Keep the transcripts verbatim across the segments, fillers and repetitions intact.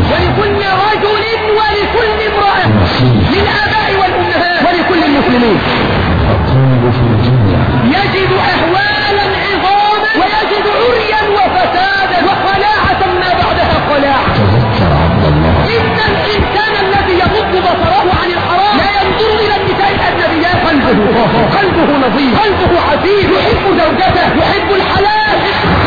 ولكل رجل ولكل امرأة، للآباء والأمهات ولكل المسلمين. أقول في الجنة يجد أهوالا عظاما ويجد عريا وفسادا وخلاعة ما بعدها خلاعة. تذكر عبد الله إن الإنسان الذي يغض بصره عن الحرام لا ينظر إلى النساء الأجنبيات، قلبه طاهر، قلبه نظيف، قلبه عفيف، يحب زوجته، يحب الحلال.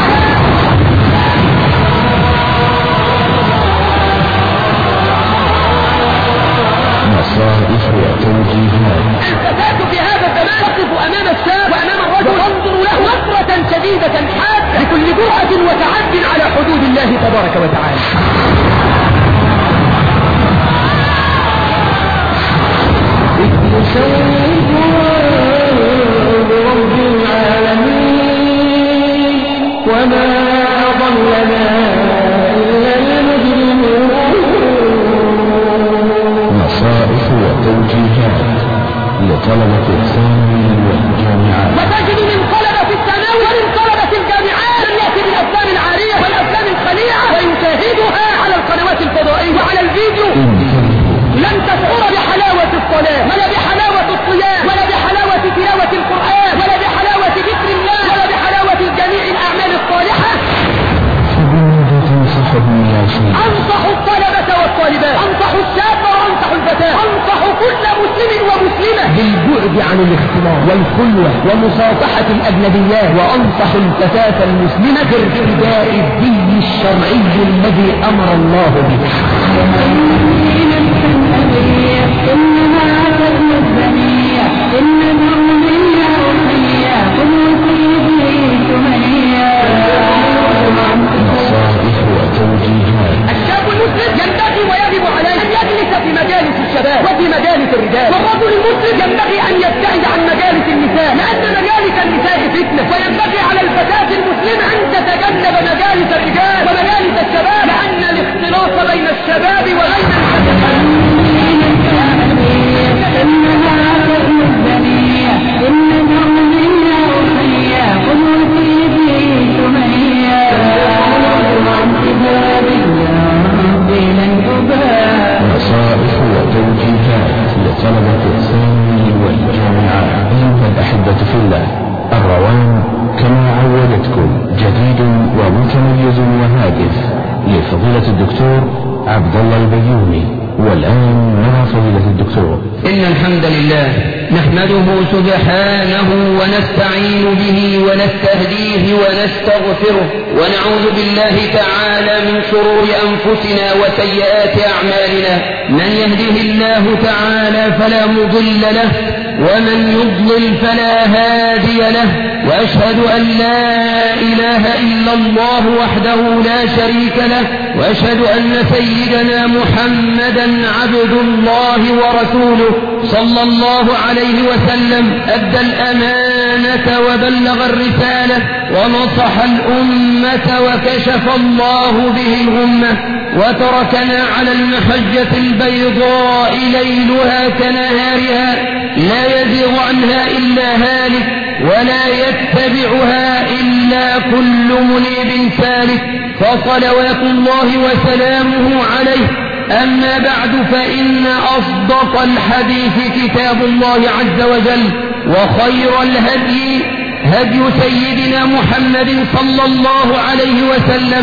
نصائح وتوجيهات. الفتاة في هذا الزمان تقف أمام الشاب وأمام الرجل تنظر له نظرة شديدة حادة بكل جرأة وتعد على حدود الله تبارك وتعالى. برب العالمين وما أضلنا إلا المجرمون. نصائح وتوجيهات لطلبة الثانوي والجامعات. وتجد من طلبة الثانوي ومن طلبة الجامعات من يأتي بالأفلام العارية والأفلام الخليعة ويشاهدها على القنوات الفضائية وعلى الفيديو. لن تشعر بحلاوة الصلاة ولا بحلاوة الصيام ولا بحلاوة تلاوة القرآن ولا بحلاوة ذكر الله ولا بحلاوة جميع الأعمال الصالحة. فبماذا تنصحهم يا شيخ؟ أنصح الطلبة والطالبات، أنصح الشاب وأنصح الفتاة، أنصح كل مسلم ومسلمة بالبعد عن الاختلاط والخلوة ومصافحة الأجنبيات، وأنصح الفتاة المسلمة بارتداء الدين الشرعي الذي أمر الله به. إنما تبنى الزنية إنما منها وحيا كل كيف تمنيا. نصائح وتوجيهات. الشاب المسلم ينبغي ويجب عليه أن يجلس في مجالس الشباب وفي مجالس الرجال، والرجل المسلم ينبغي أن يبتعد عن مجالس النساء لأن مجالس النساء فتنة، وينبغي على الفتاة المسلمة أن تتجنب مجالس الرجال ومجالس الشباب لأن الاختلاط بين الشباب وبين الفتيات. إنما تبنى الزنية إنما منها وحيا كل كيف تمنيا. نصائح وتوجيهات لطلبة الثانوي والجامعات. أيها الأحبة في الله، الروان كما عودتكم جديد ومتميز وهادف لفضيلة الدكتور عبد الله البيومي. والآن مع فضيلة الدكتور. إن الحمد لله نحمده سبحانه ونستعين به ونستهديه ونستغفره ونعوذ بالله تعالى من شرور أنفسنا وسيئات أعمالنا. من يهده الله تعالى فلا مضل له ومن يضلل فلا هادي له، وأشهد أن لا إله إلا الله وحده لا شريك له، وأشهد أن سيدنا محمدا عبد الله ورسوله صلى الله عليه وسلم أدى الأمانة وبلغ الرسالة ونصح الأمة وكشف الله به الغمة، وتركنا على المحجة البيضاء ليلها كنهارها لا يزيغ عنها إلا هالك ولا يتبعها إلا كل منيب سالك، فصلوات الله وسلامه عليه. أما بعد، فإن أصدق الحديث كتاب الله عز وجل، وخير الهدي هدي سيدنا محمد صلى الله عليه وسلم،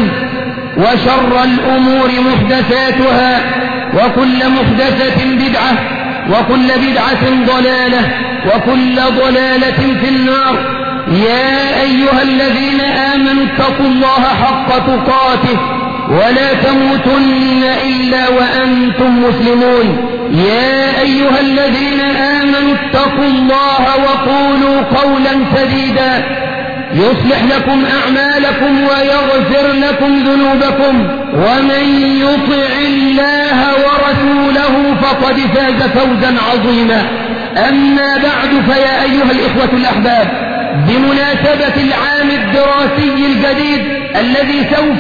وشر الأمور محدثاتها وكل محدثة بدعة وكل بدعة ضلالة وكل ضلالة في النار. يا أيها الذين آمنوا اتقوا الله حق تقاته ولا تموتن إلا وأنتم مسلمون. يا أيها الذين آمنوا اتقوا الله وقولوا قولا سديدا يصلح لكم أعمالكم ويغفر لكم ذنوبكم، ومن يطع الله ورسوله فقد فاز فوزا عظيما. أما بعد، فيا أيها الإخوة الأحباب، بمناسبة العام الدراسي الجديد الذي سوف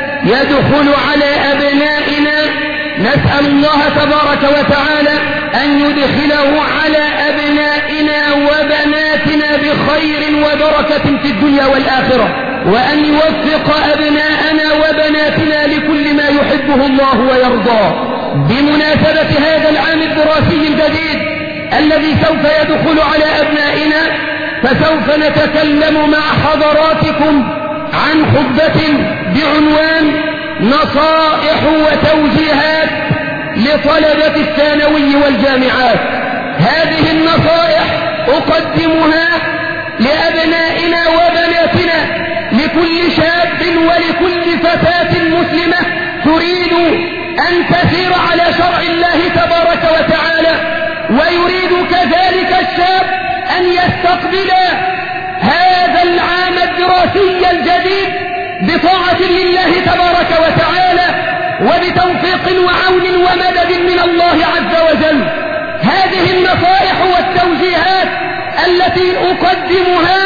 يدخل على أبنائنا، نسأل الله تبارك وتعالى أن يدخله على أبنائنا وبناتنا بخير وبركة في الدنيا والآخرة، وأن يوفق أبناءنا وبناتنا لكل ما يحبه الله ويرضاه. بمناسبة هذا العام الدراسي الجديد الذي سوف يدخل على أبنائنا، فسوف نتكلم مع حضراتكم عن خطبة بعنوان نصائح وتوجيهات لطلبة الثانوي والجامعات. هذه النصائح أقدمها لأبنائنا وبناتنا، لكل شاب ولكل فتاة مسلمة تريد أن تسير على شرع الله تبارك وتعالى، ويريد كذلك الشاب أن يستقبل هذا العام الدراسي الجديد بطاعة لله تبارك وتعالى وبتوفيق وعون ومدد من الله عز وجل. هذه النصائح والتوجيهات التي أقدمها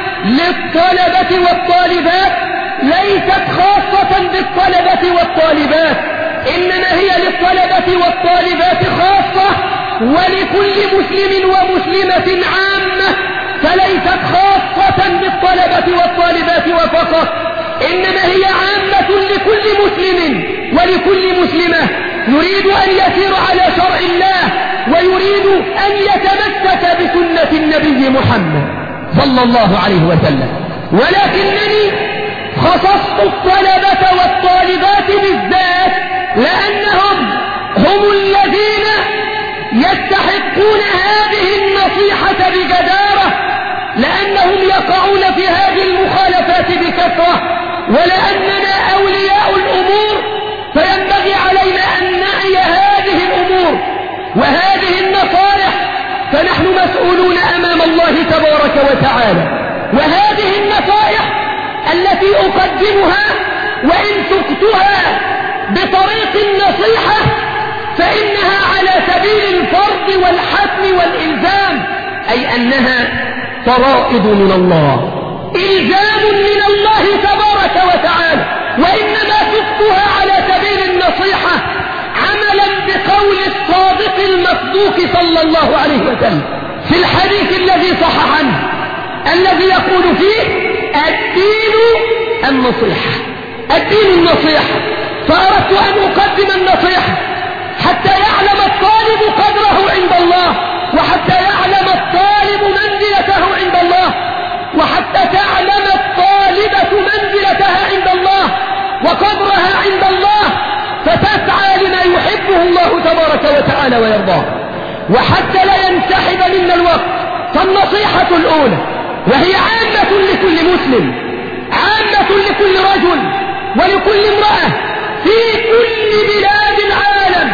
للطلبة والطالبات ليست خاصة بالطلبة والطالبات، إنما هي للطلبة والطالبات خاصة، ولكل مسلم ومسلمة عامة، فليست خاصة بالطلبة والطالبات وفقط، إنما هي عامة لكل مسلم ولكل مسلمة يريد أن يسير على شرع الله ويريد أن يتمسك بسنة النبي محمد صلى الله عليه وسلم. ولكنني خصصت الطلبة والطالبات بالذات لأنهم هم الذين يستحقون هذه النصيحة بجدارة، لأنهم يقعون في هذه المخالفات بكثرة، ولأننا أولياء الأمور فينبغي علينا أن نعي هذه الأمور وهذه النصائح، فنحن مسؤولون أمام الله تبارك وتعالى. وهذه النصائح التي أقدمها وإن سقتها بطريق النصيحة فإنها على سبيل الفرض والحتم والإلزام، أي أنها فرائض من الله، إلزام من الله تبارك وتعالى، وإنما سقتها على سبيل النصيحة عملا بقول الصادق المصدوق صلى الله عليه وسلم في الحديث الذي صح عنه، الذي يقول فيه الدين النصيحة، الدين النصيحة. فأردت أن أقدم النصيحة حتى يعلم الطالب قدره عند الله، وحتى يعلم الطالب منزلته عند الله، وحتى تعلم الطالبة منزلتها عند الله وقدرها عند الله، فتسعى لما يحبه الله تبارك وتعالى ويرضاه. وحتى لا ينسحب منا الوقت، فالنصيحة الأولى وهي عامة لكل مسلم، عامة لكل رجل ولكل امرأة في كل بلاد العالم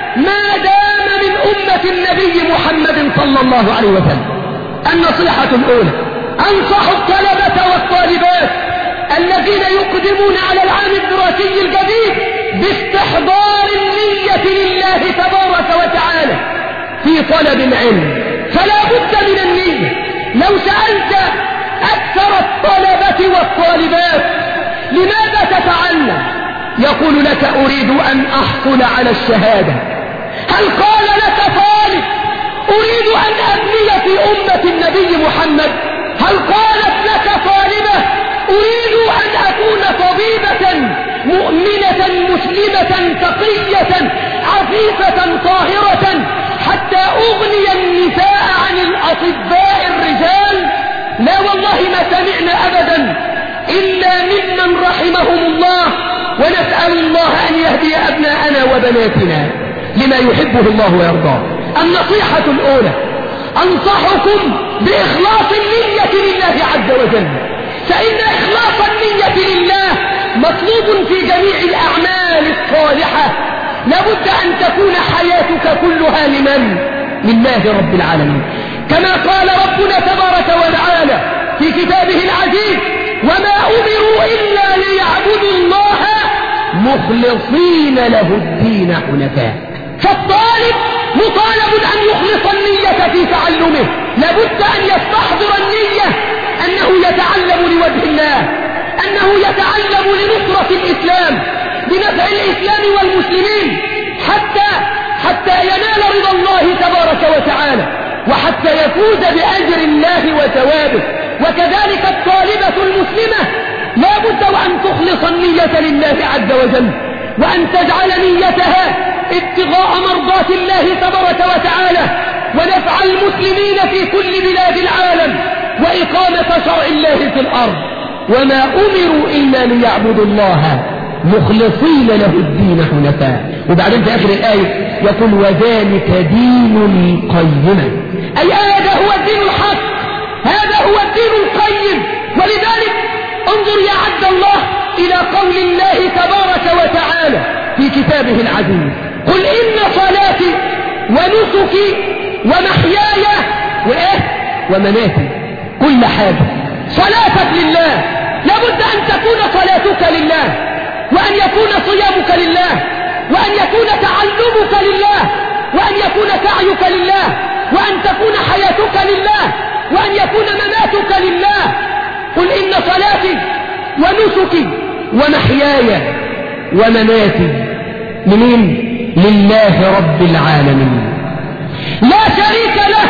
ما دام من أمة النبي محمد صلى الله عليه وسلم. النصيحة الأولى: أنصح الطلبة والطالبات الذين يقدمون على العام الدراسي الجديد باستحضار النية لله تبارك وتعالى في طلب العلم، فلا بد من النية. لو سألت أكثر الطلبة والطالبات لماذا تتعلم، يقول لك أريد أن أحصل على الشهادة. هل قال لك طالب أريد أن أبني في أمة النبي محمد؟ هل قالت لك طالبة أريد أن أكون طبيبة مؤمنة مسلمة تقية عفيفة طاهرة حتى أغني النساء عن الأطباء الرجال؟ لا والله ما سمعنا أبدا إلا ممن رحمهم الله، ونسأل الله أن يهدي أبناءنا وبناتنا لما يحبه الله ويرضاه. النصيحة الأولى: أنصحكم بإخلاص النية لله عز وجل، فإن إخلاص النية لله مطلوب في جميع الأعمال الصالحة. لابد أن تكون حياتك كلها لمن؟ لله رب العالمين، كما قال ربنا تبارك وتعالى في كتابه العزيز: وما أمروا إلا ليعبدوا الله مخلصين له الدين حنفاء. فالطالب مطالب أن يخلص النية في تعلمه، لابد أن يستحضر النية أنه يتعلم لوجه الله، أنه يتعلم لنصرة الإسلام، بنفع الإسلام والمسلمين، حتى حتى ينال رضا الله تبارك وتعالى، وحتى يفوز بأجر الله وثوابه. وكذلك الطالبة المسلمة لا بد وأن تخلص النية لله عز وجل، وأن تجعل نيتها ابتغاء مرضات الله تبارك وتعالى ونفع المسلمين في كل بلاد العالم وإقامة شرع الله في الأرض. وما أمروا إلا ليعبدوا الله مخلصين له الدين حنفاء. وبعدين في آخر الآية يقول وذلك دين القيمة، أي هذا هو الدين الحق، هذا هو الدين القيم. ولذلك انظر يا عبد الله إلى قول الله تبارك وتعالى في كتابه العزيز قل إن صلاتي ونسكي ومحياي وإيه ومماتي، كل حاجة صلاتك لله، لابد أن تكون صلاتك لله، وأن يكون صيامك لله، وأن يكون تعلمك لله، وأن يكون سعيك لله، وأن تكون حياتك لله، وأن يكون مماتك لله. قل إن صلاتي ونسكي ومحياي ومماتي لمين؟ لله رب العالمين لا شريك له،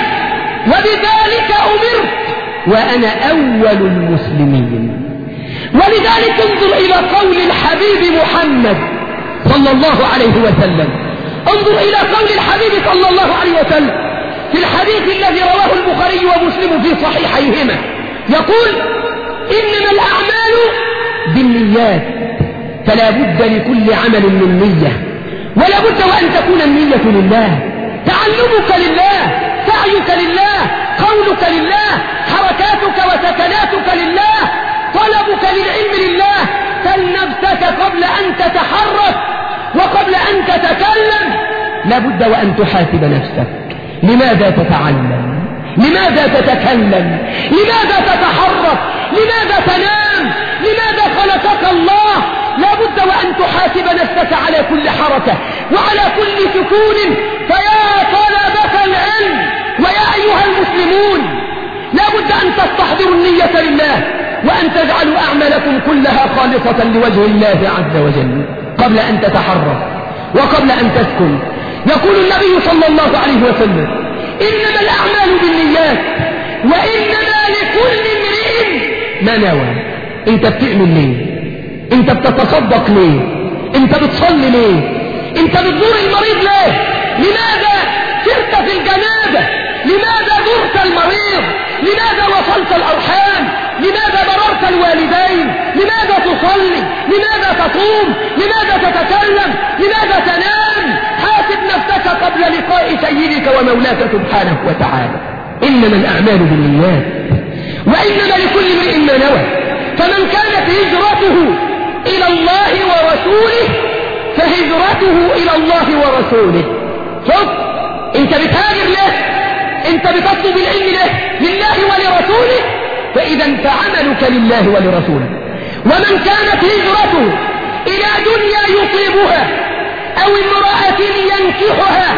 وبذلك أمرت وأنا أول المسلمين. ولذلك انظر إلى قول الحبيب محمد صلى الله عليه وسلم، انظر إلى قول الحبيب صلى الله عليه وسلم في الحديث الذي رواه البخاري ومسلم في صحيحيهما، يقول إنما الأعمال بالنيات، فلا بد لكل عمل من نية، ولا بد وأن تكون النية لله، تعلمك لله، سعيك لله، قولك لله، حركاتك وسكناتك لله، طلبك للعلم لله. سل نفسك قبل أن تتحرك وقبل أن تتكلم، لا بد وأن تحاسب نفسك، لماذا تتعلم؟ لماذا تتكلم؟ لماذا تتحرك؟ لماذا تنام؟ لماذا خلقك الله؟ لا بد وأن تحاسب نفسك على كل حركة وعلى كل سكون. فيا طلبة العلم ويا أيها المسلمون، لا بد أن تستحضروا النية لله، وأن تجعلوا أعمالكم كلها خالصة لوجه الله عز وجل قبل أن تتحرك وقبل أن تسكن. يقول النبي صلى الله عليه وسلم إنما الأعمال بالنيات وإنما لكل امرئ ما نوى. انت بتعمل ليه؟ انت بتتصدق ليه؟ انت بتصلي ليه؟ انت بتزور المريض ليه؟ لماذا سرت في الجنازة؟ لماذا زرت المريض؟ لماذا وصلت الأرحام؟ لماذا بررت الوالدين؟ لماذا تصلي؟ لماذا تصوم؟ لماذا تتكلم؟ لماذا تنام؟ حاسب نفسك قبل لقاء سيدك ومولاك سبحانه وتعالى. إنما الأعمال بالنيات وإنما لكل امرئ ما نوى. فمن كانت هجرته إلى الله ورسوله فهجرته إلى الله ورسوله. شوف، انت بتهاجر ليه؟ انت بتطلب العلم ليه؟ لله ولرسوله، فإذا فعملك لله ولرسوله. ومن كانت هجرته إلى دنيا يصيبها أو امرأة ينكحها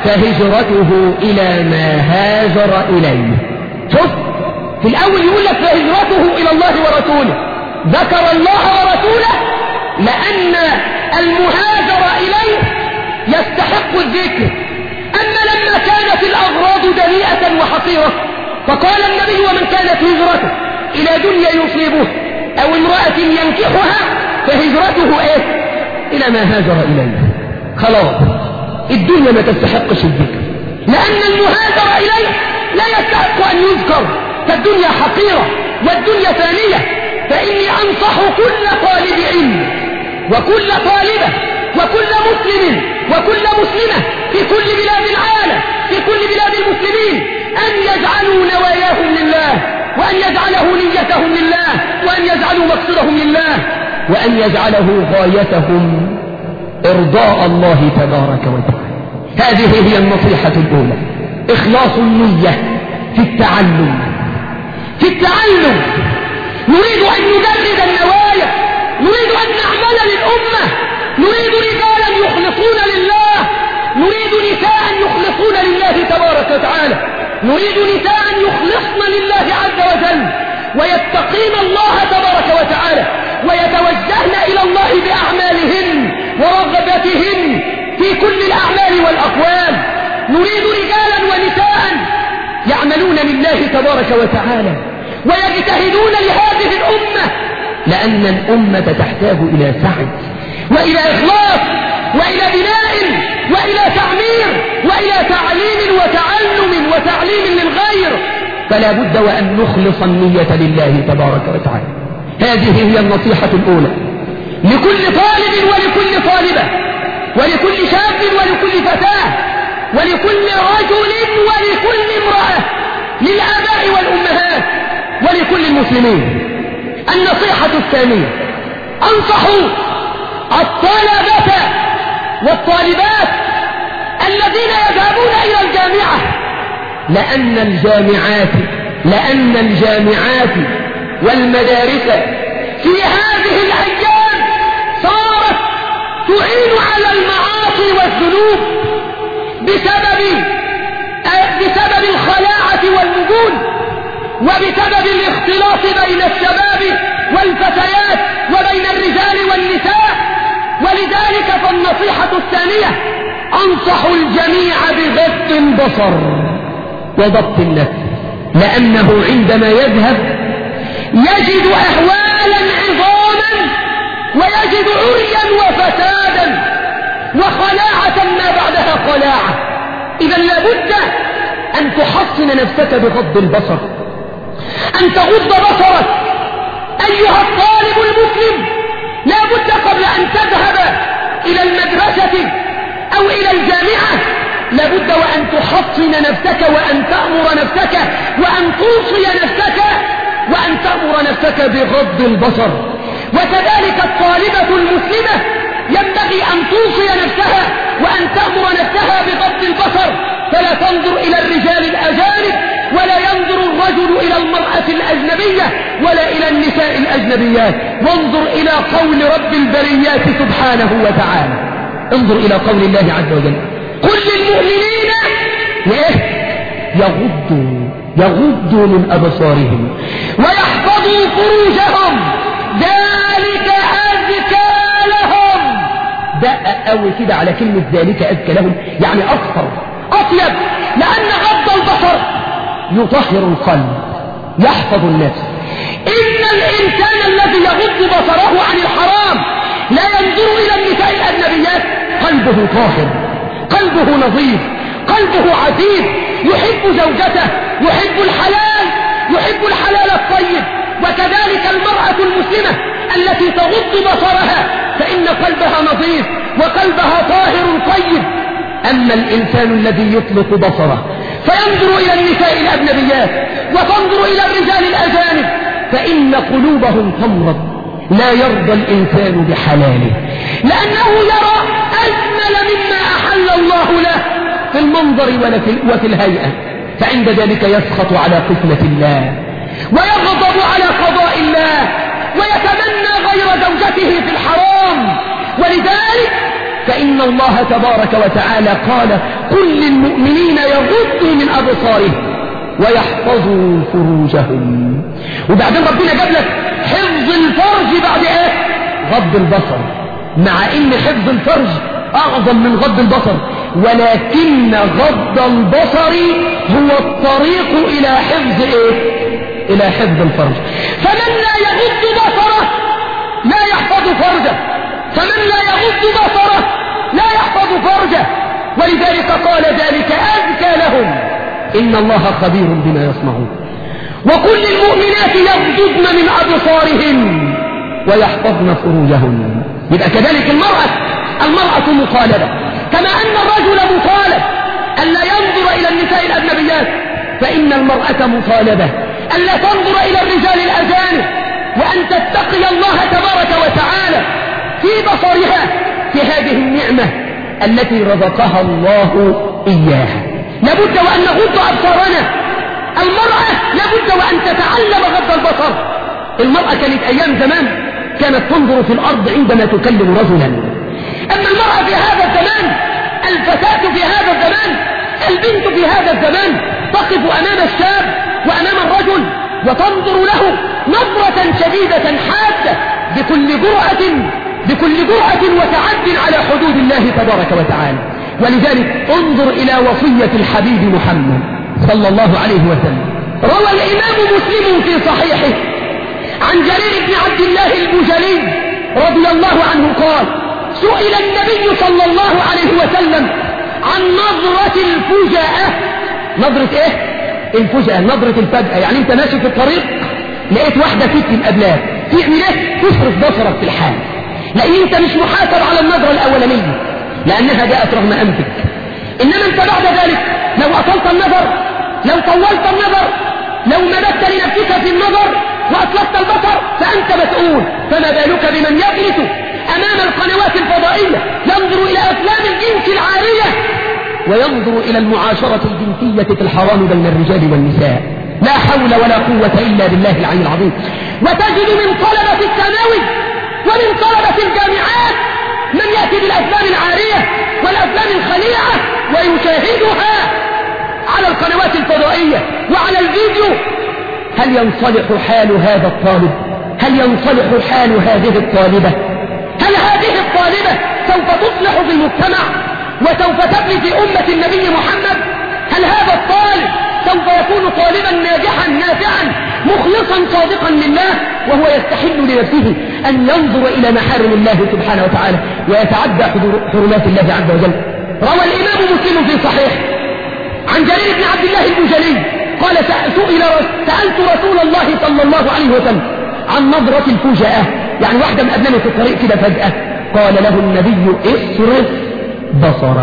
فهجرته إلى ما هاجر إليه. شوف، في الأول يقول لك فهجرته إلى الله ورسوله، ذكر الله ورسوله لأن المهاجر إليه يستحق الذكر. أما لما كانت الأغراض دنيئة وحقيرة فقال النبي ومن كانت هجرته إلى دنيا يصيبه أو امرأة ينكحها فهجرته إيه؟ إلى ما هاجر إليه. خلاص، الدنيا ما تستحقش الذكر، لأن المهاجر إليه لا يستحق أن يذكر، فالدنيا حقيرة والدنيا ثانية. فإني أنصح كل طالب علم وكل طالبة وكل مسلم وكل مسلمة في كل بلاد العالم في كل بلاد المسلمين أن يجعلوا نواياهم لله، وأن يجعله نيتهم لله، وأن يجعلوا مقصدهم لله، وأن يجعله غايتهم إرضاء الله تبارك وتعالى. هذه هي النصيحة الأولى، إخلاص النية في التعلم. في التعلم نريد أن ندرب النوايا، نريد أن نعمل للأمة، نريد رجالا يخلصون لله، نريد نساء يخلصون لله تبارك وتعالى، نريد نساء يخلصن لله عز وجل ويتقين الله تبارك وتعالى ويتوجهن إلى الله بأعمالهن ورغبتهن في كل الأعمال والأقوال. نريد رجالا ونساء يعملون لله تبارك وتعالى ويجتهدون لهذه الأمة لأن الأمة تحتاج إلى سعي وإلى إخلاص وإلى بناء وإلى تعمير وإلى تعليم وتعلم وتعليم للغير، فلا بد وأن نخلص النية لله تبارك وتعالى. هذه هي النصيحة الأولى لكل طالب ولكل طالبة ولكل شاب ولكل فتاة ولكل رجل ولكل امرأة، للآباء والأمهات ولكل المسلمين. النصيحة الثانية: أنصح الطلبة والطالبات الذين يذهبون إلى الجامعة، لأن الجامعات لأن الجامعات والمدارس في هذه الأيام صارت تعين على المعاصي والذنوب بسبب بسبب الخلاعة والمجون وبسبب الاختلاط بين الشباب والفتيات وبين الرجال والنساء. ولذلك فالنصيحة الثانية: أنصح الجميع بغض البصر وضبط النفس، لأنه عندما يذهب يجد أهوالا عظاما ويجد عريا وفسادا وخلاعة ما بعدها خلاعة. إذا لابد أن تحصن نفسك بغض البصر، أن تغض بصرك أيها الطالب المسلم. لابد قبل أن تذهب إلى المدرسة أو إلى الجامعة لابد وأن تحصن نفسك وأن تأمر نفسك وأن توصي نفسك وأن تأمر نفسك بغض البصر. وكذلك الطالبة المسلمة ينبغي أن توصي نفسها وأن تأمر نفسها بغض البصر، فلا تنظر إلى الرجال الأجانب ولا ينظر الرجل إلى المرأة الأجنبية ولا إلى النساء الأجنبيات، وانظر إلى قول رب البريات سبحانه وتعالى. انظر إلى قول الله عز وجل: قل للمؤمنين يغضوا يغضوا من أبصارهم ويحفظوا فروجهم ذلك أزكى لهم. دقق قوي كده على كلمة ذلك أزكى لهم، يعني أكثر أطيب، لأن غض البصر يطهر القلب يحفظ النفس. إن الإنسان الذي يغض بصره عن الحرام لا ينظر إلى النساء الأجنبيات قلبه طاهر، قلبه نظيف، قلبه عزيز، يحب زوجته، يحب الحلال، يحب الحلال الطيب. وكذلك المرأة المسلمة التي تغض بصرها فإن قلبها نظيف وقلبها طاهر طيب. أما الإنسان الذي يطلق بصره فينظر إلى النساء الأجنبيات وتنظر إلى الرجال الأجانب فإن قلوبهم تمرض. لا يرضى الإنسان بحلاله لأنه يرى أجمل مما أحل الله له في المنظر وفي الهيئة، فعند ذلك يسخط على قسمة الله ويغضب على قضاء الله ويتمنى غير زوجته في الحرام. ولذلك فإن الله تبارك وتعالى قال: قل للمؤمنين يغضوا من أبصارهم ويحفظوا فروجهم. وبعدين ربنا جاب لك حفظ الفرج بعد ايه؟ غض البصر، مع ان حفظ الفرج اعظم من غض البصر، ولكن غض البصر هو الطريق الى حفظ ايه؟ الى حفظ الفرج. فمن لا يغض بصره لا يحفظ فرجه، فمن لا يغض بصره لا يحفظ فرجه. ولذلك قال: ذلك أزكى لهم إن الله خبير بما يصنعون. وكل المؤمنات يغضضن من أبصارهن ويحفظن فروجهن. يبقى كذلك المرأة المرأة مطالبة، كما أن الرجل مطالب ألا ينظر إلى النساء الأجنبيات، فإن المرأة مطالبة ألا تنظر إلى الرجال الأجانب، وأن تتقي الله تبارك وتعالى في بصرها في هذه النعمة التي رزقها الله إياها. لابد وأن نغض أبصارنا. المرأة لابد وأن تتعلم غض البصر. المرأة كانت أيام زمان كانت تنظر في الأرض عندما تكلم رجلا، أما المرأة في هذا الزمان، الفتاة في هذا الزمان، البنت في هذا الزمان تقف أمام الشاب وأمام الرجل وتنظر له نظرة شديدة حادة بكل جرأة بكل جرأة وتعد على حدود الله تبارك وتعالى. ولذلك انظر إلى وصية الحبيب محمد صلى الله عليه وسلم. روى الإمام مسلم في صحيحه عن جرير بن عبد الله البجلي رضي الله عنه قال سئل النبي صلى الله عليه وسلم عن نظرة الفجأة. نظرة ايه؟ الفجأة، نظرة الفجأة. يعني انت ماشي في الطريق لقيت واحدة ست مقابلاك، تعمل ايه؟ تصرف بصرك في الحال، لان انت مش محاسب على النظرة الاولانية لانها جاءت رغم انفك. انما انت بعد ذلك لو اطلت النظر، لو طولت النظر، لو مددت لنفسك في النظر واطلقت البصر فانت مسؤول. فما بالك بمن يجلس امام القنوات الفضائية ينظر الى افلام الجنس العارية وينظر إلى المعاشرة الجنسية في الحرام بين الرجال والنساء. لا حول ولا قوة إلا بالله العلي العظيم. وتجد من طلبة الثانوي ومن طلبة الجامعات من يأتي بالأفلام العارية والأفلام الخليعة ويشاهدها على القنوات الفضائية وعلى الفيديو. هل ينصلح حال هذا الطالب؟ هل ينصلح حال هذه الطالبة؟ هل هذه الطالبة سوف تصلح في المجتمع وسوف تبني في أمة النبي محمد؟ هل هذا الطالب سوف يكون طالبا ناجحا نافعا مخلصا صادقا لله وهو يستحل لنفسه أن ينظر إلى محارم الله سبحانه وتعالى ويتعدى حرمات الله عز وجل؟ روى الإمام مسلم في صحيح عن جرير بن عبد الله البجلي قال سئل سألت رسول الله صلى الله عليه وسلم عن نظرة الفجأة، يعني واحدة مقابلة في الطريق كده فجأة، قال له النبي اصرف بصرك،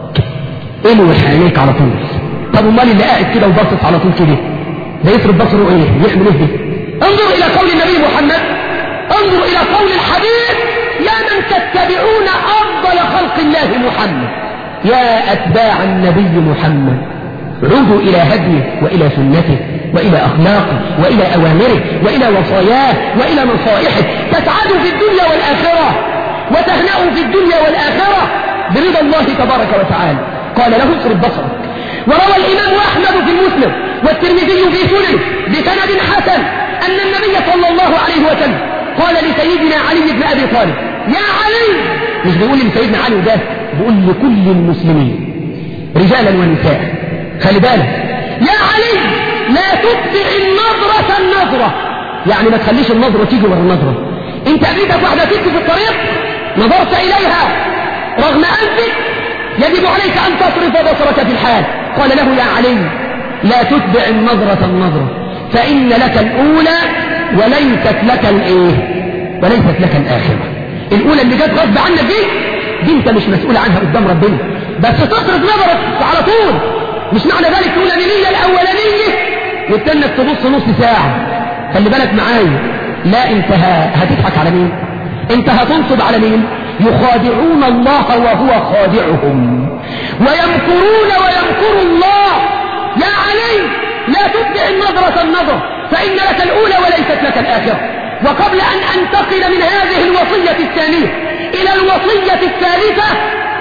الوح عينيك على طول. طب امال اللي قاعد كده وبصص على طول كده ده يصرف بصره ايه؟ يعمل ايه؟ انظر الى قول النبي محمد، انظر الى قول الحبيب يا من تتبعون افضل خلق الله محمد، يا اتباع النبي محمد عودوا الى هديه والى سنته والى اخلاقه والى اوامره والى وصاياه والى نصائحه، تسعدوا في الدنيا والاخره وتهنأوا في الدنيا والاخره برضا الله تبارك وتعالى. قال له اصرف بصرك. وروى الإمام أحمد في المسلم والترمذي في سننه بسند حسن أن النبي صلى الله عليه وسلم قال لسيدنا علي بن أبي طالب يا علي، مش بيقول لسيدنا علي ده، بيقول لكل المسلمين رجالا ونساء، خلي بالك يا علي لا تتبع النظرة النظرة، يعني ما تخليش النظرة تيجي ورا النظرة. انت قابلتك واحدة ست في الطريق نظرت إليها رغم أنفك، يجب عليك أن تصرف بصرك في الحال. قال له يا علي لا تتبع النظرة النظرة فإن لك الأولى وليست لك الإيه؟ وليست لك الآخرة. الأولى اللي جت غصب عنك دي دي انت مش مسؤول عنها قدام ربنا، بس تصرف نظرك على طول. مش معنى ذلك تقول النية الأولانية وتنك تبص نص ساعة. خلي بالك معايا، لا انت هتضحك على مين؟ انت هتنصب على مين؟ يخادعون الله وهو خادعهم ويمكرون ويمكر الله. يا علي لا تتبع النظرة النظرة فإن لك الأولى وليست لك الآخرة. وقبل أن أنتقل من هذه الوصية الثانية إلى الوصية الثالثة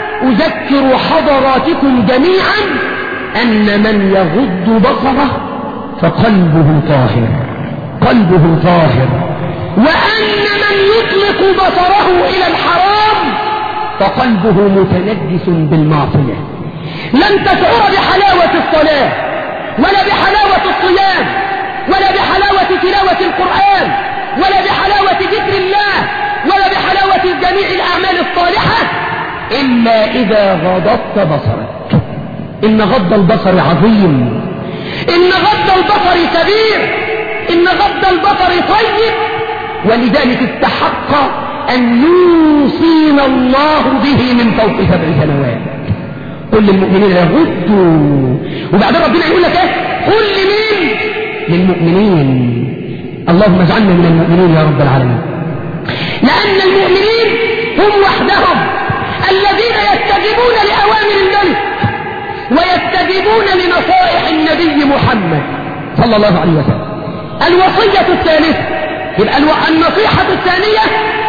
أذكر حضراتكم جميعا أن من يغض بصره فقلبه طاهر، قلبه طاهر، وأن من يطلق بصره إلى الحرام فقلبه متنجس بالمعصية. لن تشعر بحلاوة الصلاة ولا بحلاوة الصيام ولا بحلاوة تلاوة القرآن ولا بحلاوة ذكر الله ولا بحلاوة جميع الأعمال الصالحة إلا إذا غضضت بصرك. إن غض البصر عظيم، إن غض البصر كبير، إن غض البصر طيب، ولذلك استحق أن يوصينا الله به من فوق سبع سنوات. قل للمؤمنين يغضوا، وبعدين ربنا يقول لك ايه؟ قل لمين؟ للمؤمنين. اللهم اجعلنا من المؤمنين يا رب العالمين. لأن المؤمنين هم وحدهم الذين يستجيبون لأوامر الملك ويستجيبون لنصائح النبي محمد صلى الله عليه وسلم. الوصية الثالثة، يبقى النصيحة الثانية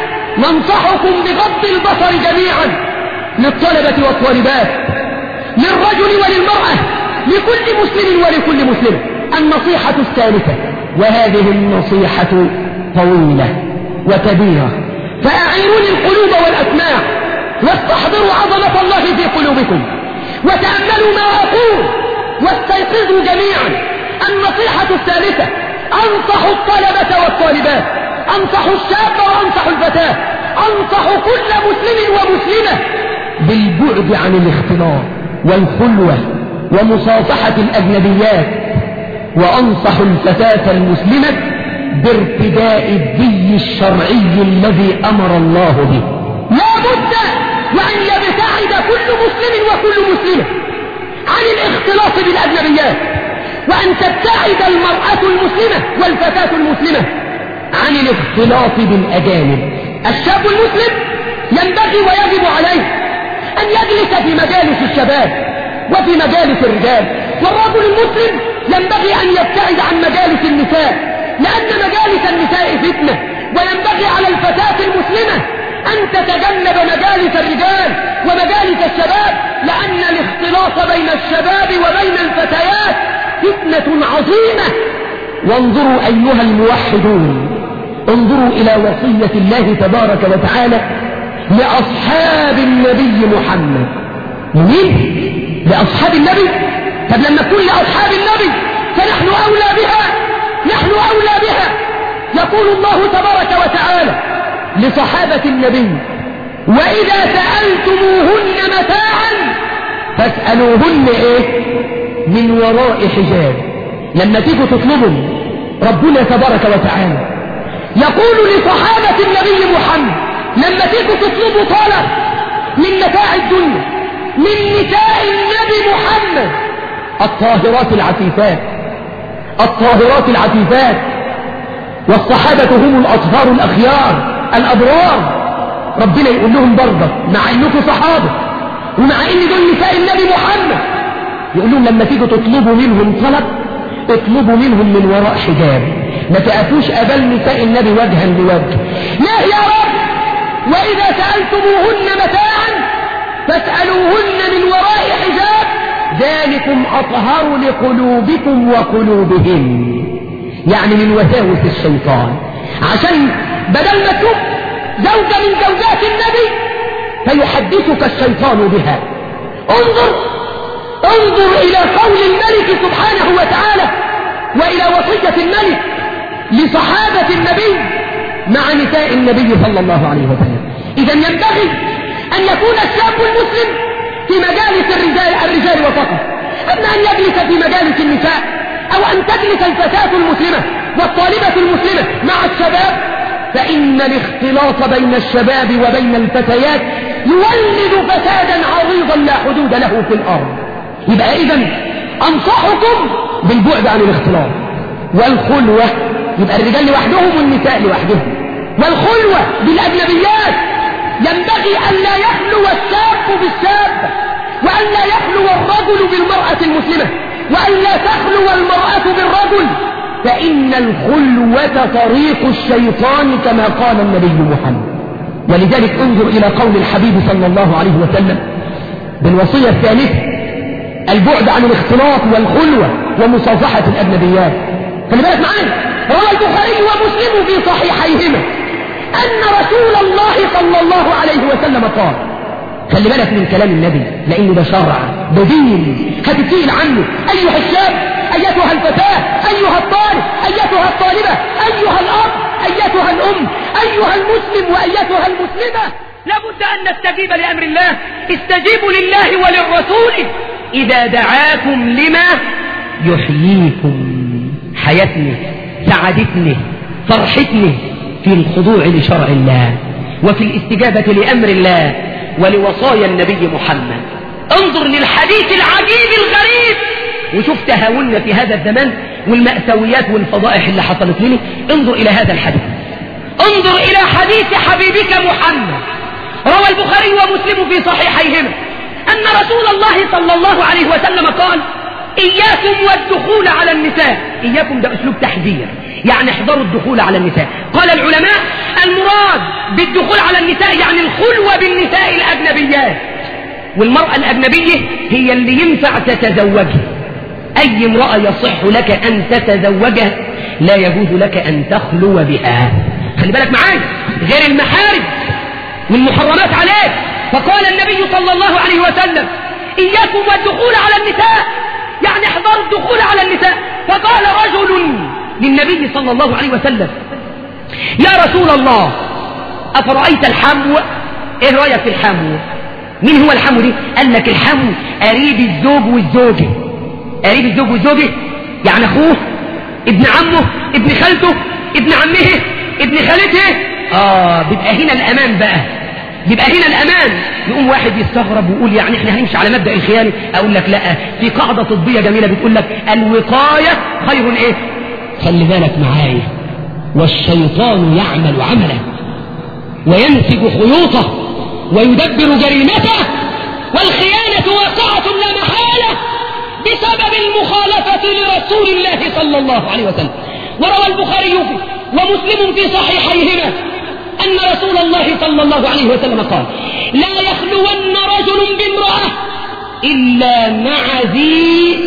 ننصحكم بغض البصر جميعا للطلبة والطالبات، للرجل وللمرأة، لكل مسلم ولكل مسلم. النصيحة الثالثة، وهذه النصيحة طويلة وكبيرة، فأعيروني القلوب والأسماع واستحضروا عظمة الله في قلوبكم وتأملوا ما أقول واستيقظوا جميعا. النصيحة الثالثة أنصح الطلبة والطالبات، أنصح الشاب وأنصح الفتاة، أنصح كل مسلم ومسلمة بالبعد عن الاختلاط والخلوة ومصافحة الأجنبيات، وأنصح الفتاة المسلمة بارتداء الزي الشرعي الذي أمر الله به. لا بد وأن يبتعد كل مسلم وكل مسلمة عن الاختلاط بالأجنبيات، وأن تبتعد المرأة المسلمة والفتاة المسلمة عن الاختلاط بالأجانب. الشاب المسلم ينبغي ويجب عليه أن يجلس في مجالس الشباب وفي مجالس الرجال، والرجل المسلم ينبغي أن يبتعد عن مجالس النساء، لأن مجالس النساء فتنة، وينبغي على الفتاة المسلمة أن تتجنب مجالس الرجال ومجالس الشباب، لأن الاختلاط بين الشباب وبين الفتيات فتنة عظيمة. وانظروا أيها الموحدون، انظروا إلى وصية الله تبارك وتعالى لأصحاب النبي محمد. مين؟ لأصحاب النبي. طب لما تكون لأصحاب النبي فنحن أولى بها، نحن أولى بها. يقول الله تبارك وتعالى لصحابة النبي: وإذا سألتموهن متاعا فاسألوهن إيه؟ من وراء حجاب. لما تيجوا تطلبوا ربنا تبارك وتعالى يقول لصحابة النبي محمد: لما تيجوا تطلبوا طلب من متاع الدنيا من نساء النبي محمد الطاهرات العفيفات، الطاهرات العفيفات، والصحابة هم الأطهار الأخيار الأبرار. ربنا يقول لهم برضه مع انكم صحابة ومع ان دول نساء النبي محمد، يقول لهم لما تيجوا تطلبوا منهم طلب اطلبوا منهم من وراء حجاب، ما تقفوش قبل نساء النبي وجها لوجه. لا يا رب، وإذا سألتموهن متاعا فاسألوهن من وراء حجاب ذلكم أطهر لقلوبكم وقلوبهم، يعني من وساوس الشيطان. عشان بدل ما تشوف زوجة من زوجات النبي فيحدثك الشيطان بها. انظر انظر إلى قول الملك سبحانه وتعالى وإلى وصية الملك لصحابة النبي مع نساء النبي صلى الله عليه وسلم. إذا ينبغي أن يكون الشاب المسلم في مجالس الرجال الرجال وفقط، أما أن يجلس في مجالس النساء أو أن تجلس الفتاة المسلمة والطالبة المسلمة مع الشباب، فإن الاختلاط بين الشباب وبين الفتيات يولد فسادا عريضا لا حدود له في الأرض. يبقى إذن أنصحكم بالبعد عن الاختلاط والخلوة، يبقى الرجال لوحدهم والنساء لوحدهم، والخلوة بالأجنبيات. ينبغي أن لا يخلو الشاب بالشاب، وأن لا يخلو الرجل بالمرأة المسلمة، وأن لا تخلو المرأة بالرجل، فإن الخلوة طريق الشيطان كما قال النبي محمد. ولذلك انظر إلى قول الحبيب صلى الله عليه وسلم بالوصية الثالثة: البعد عن الاختلاط والخلوة ومصافحة الأجنبيات. خلي بالك معايا، روى البخاري ومسلم في صحيحيهما أن رسول الله صلى الله عليه وسلم قال، خلي بالك من كلام النبي لأنه ده شرع، ده دين هتتسئل عنه. أيها الشاب، أيتها الفتاة، أيها الطالب، أيتها الطالبة، أيها الأب، أيتها الأم، أيها المسلم وأيتها المسلمة، لابد أن نستجيب لأمر الله. استجيبوا لله وللرسول إذا دعاكم لما يحييكم. حياتنا، سعادتنا، فرحتنا في الخضوع لشرع الله وفي الاستجابة لأمر الله ولوصايا النبي محمد. انظر للحديث العجيب الغريب وشوف تهاوننا في هذا الزمان والمأساويات والفضائح اللي حصلت لنا. انظر إلى هذا الحديث، انظر إلى حديث حبيبك محمد. روى البخاري ومسلم في صحيحيهما أن رسول الله صلى الله عليه وسلم قال: إياكم والدخول على النساء. إياكم ده أسلوب تحذير، يعني احذروا الدخول على النساء. قال العلماء: المراد بالدخول على النساء يعني الخلوة بالنساء الأجنبيات، والمرأة الأجنبية هي اللي ينفع تتزوجها. أي امرأة يصح لك أن تتزوجها لا يجوز لك أن تخلو بها. خلي بالك معايا، غير المحارم والمحرمات عليك. فقال النبي صلى الله عليه وسلم: إياكم والدخول على النساء، يعني احذروا الدخول على النساء. فقال رجل للنبي صلى الله عليه وسلم: يا رسول الله أفرأيت الحمو؟ إيه رأيك في الحمو؟ مين هو الحمو دي؟ قال لك الحمو قريب الزوج والزوجة. قريب الزوج والزوجة يعني أخوه، ابن عمه، ابن خالته، ابن عمه، ابن خالته. آه بيبقى هنا الأمان بقى، بيبقى هنا الأمان. يقوم واحد يستغرب ويقول يعني احنا هنمشي على مبدأ الخيانة. أقول لك لا، في قاعدة طبية جميلة بتقول لك الوقاية خير ايه؟ خلي بالك معايا، والشيطان يعمل عمله وينسج خيوطه ويدبر جريمته، والخيانة واقعة لا محالة بسبب المخالفة لرسول الله صلى الله عليه وسلم. وروى البخاري ومسلم في صحيحيهما أن رسول الله صلى الله عليه وسلم قال: لا يخلون رجل بامرأة إلا مع ذي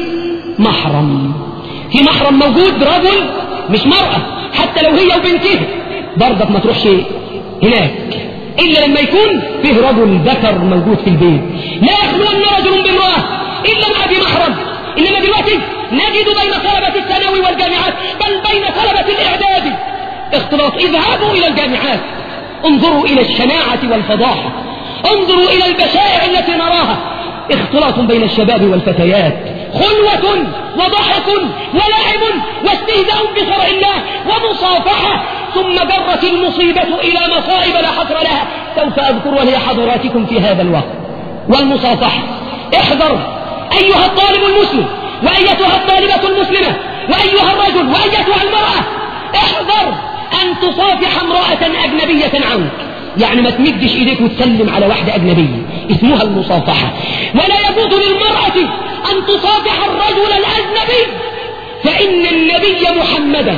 محرم. في محرم موجود، رجل مش مرأة، حتى لو هي وبنته برضك ما تروحش هناك إلا لما يكون فيه رجل ذكر موجود في البيت. لا يخلون رجل بامرأة إلا مع ذي محرم. إنما دلوقتي نجد بين طلبة الثانوي والجامعات، بل بين طلبة الإعداد اختلاط. اذهبوا إلى الجامعات، انظروا إلى الشناعة والفضاحة، انظروا إلى البشائر التي نراها. اختلاط بين الشباب والفتيات، خلوة وضحك ولعب واستهزاء بشرع الله ومصافحة، ثم جرت المصيبة إلى مصائب لا حصر لها سوف أذكرها لحضراتكم في هذا الوقت. والمصافحة، احذر أيها الطالب المسلم وأيتها الطالبة المسلمة وأيها الرجل وأيتها المرأة، احذر أن تصافح امرأة أجنبية عنك. يعني ما تمدش إيديك وتسلم على واحدة أجنبية، اسمها المصافحة. ولا يجوز للمرأة أن تصافح الرجل الأجنبي، فإن النبي محمدا